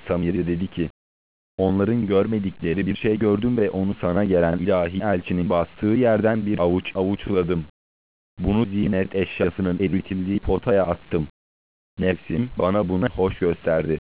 Samiri dedi ki, onların görmedikleri bir şey gördüm ve onu sana gelen ilahi elçinin bastığı yerden bir avuç avuçladım. Bunu ziynet eşyasının eritildiği potaya attım. Nefsim bana bunu hoş gösterdi.